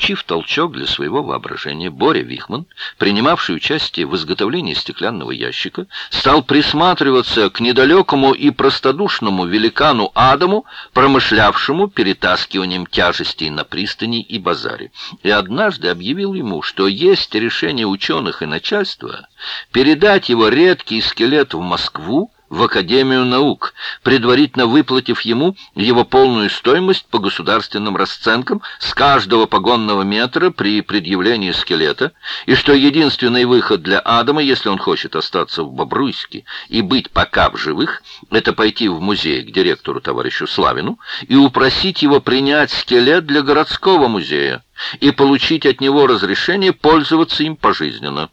получив толчок для своего воображения, Боря Вихман, принимавший участие в изготовлении стеклянного ящика, стал присматриваться к недалекому и простодушному великану Адаму, промышлявшему перетаскиванием тяжестей на пристани и базаре, и однажды объявил ему, что есть решение ученых и начальства передать его редкий скелет в Москву, в Академию наук, предварительно выплатив ему его полную стоимость по государственным расценкам с каждого погонного метра при предъявлении скелета, и что единственный выход для Адама, если он хочет остаться в Бобруйске и быть пока в живых, это пойти в музей к директору товарищу Славину и упросить его принять скелет для городского музея и получить от него разрешение пользоваться им пожизненно.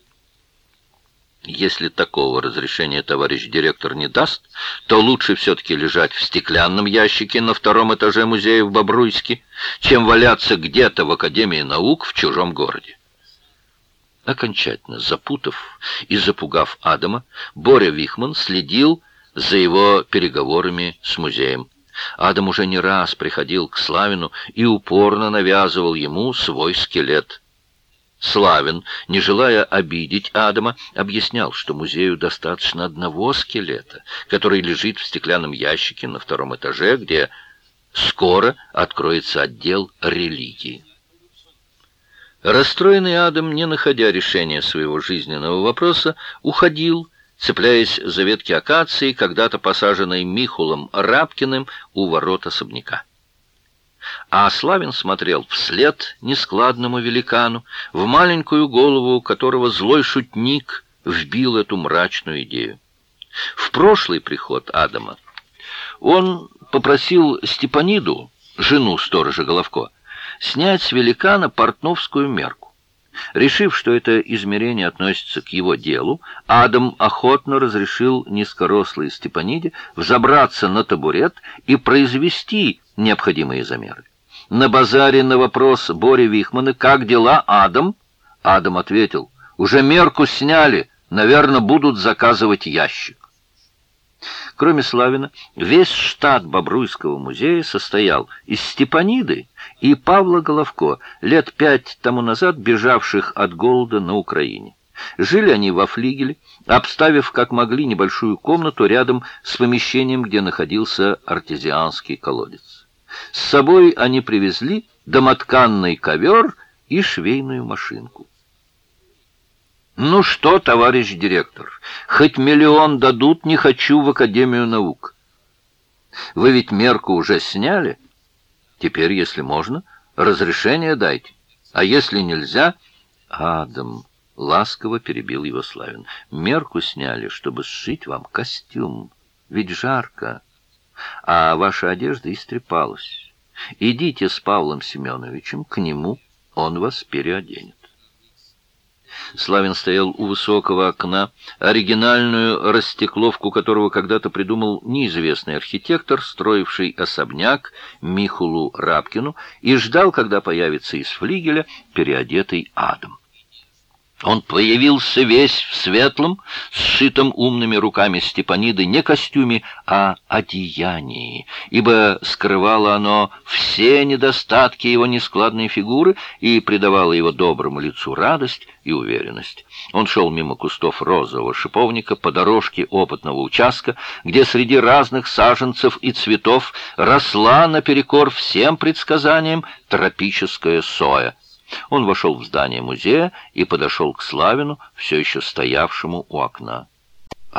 Если такого разрешения товарищ директор не даст, то лучше все-таки лежать в стеклянном ящике на 2-м этаже музея в Бобруйске, чем валяться где-то в Академии наук в чужом городе. Окончательно запутав и запугав Адама, Боря Вихман следил за его переговорами с музеем. Адам уже не раз приходил к Славину и упорно навязывал ему свой скелет. Славин, не желая обидеть Адама, объяснял, что музею достаточно одного скелета, который лежит в стеклянном ящике на 2-м этаже, где скоро откроется отдел религии. Расстроенный Адам, не находя решения своего жизненного вопроса, уходил, цепляясь за ветки акации, когда-то посаженной Михулом Рабкиным у ворот особняка. А Славин смотрел вслед нескладному великану, в маленькую голову которого злой шутник вбил эту мрачную идею. В прошлый приход Адама он попросил Степаниду, жену сторожа Головко, снять с великана портновскую мерку. Решив, что это измерение относится к его делу, Адам охотно разрешил низкорослой Степаниде взобраться на табурет и произвести необходимые замеры. На базаре на вопрос Бори Вихмана «Как дела, Адам?» Адам ответил: «Уже мерку сняли, наверное, будут заказывать ящик». Кроме Славина, весь штат Бобруйского музея состоял из Степаниды и Павла Головко, лет 5 тому назад бежавших от голода на Украине. Жили они во флигеле, обставив как могли небольшую комнату рядом с помещением, где находился артезианский колодец. С собой они привезли домотканный ковер и швейную машинку. «Ну что, товарищ директор, хоть 1 миллион дадут, не хочу в Академию наук. Вы ведь мерку уже сняли? Теперь, если можно, разрешение дайте. А если нельзя...» «Адам», — ласково перебил его Славин, — «мерку сняли, чтобы сшить вам костюм. Ведь жарко, а ваша одежда истрепалась. Идите с Павлом Семеновичем к нему, он вас переоденет». Славин стоял у высокого окна, оригинальную растекловку которого когда-то придумал неизвестный архитектор, строивший особняк Михулу Рабкину, и ждал, когда появится из флигеля переодетый Адам. Он появился весь в светлом, сшитом умными руками Степаниды не костюме, а одеянии, ибо скрывало оно все недостатки его нескладной фигуры и придавало его доброму лицу радость и уверенность. Он шел мимо кустов розового шиповника по дорожке опытного участка, где среди разных саженцев и цветов росла наперекор всем предсказаниям тропическая соя. Он вошел в здание музея и подошел к Славину, все еще стоявшему у окна.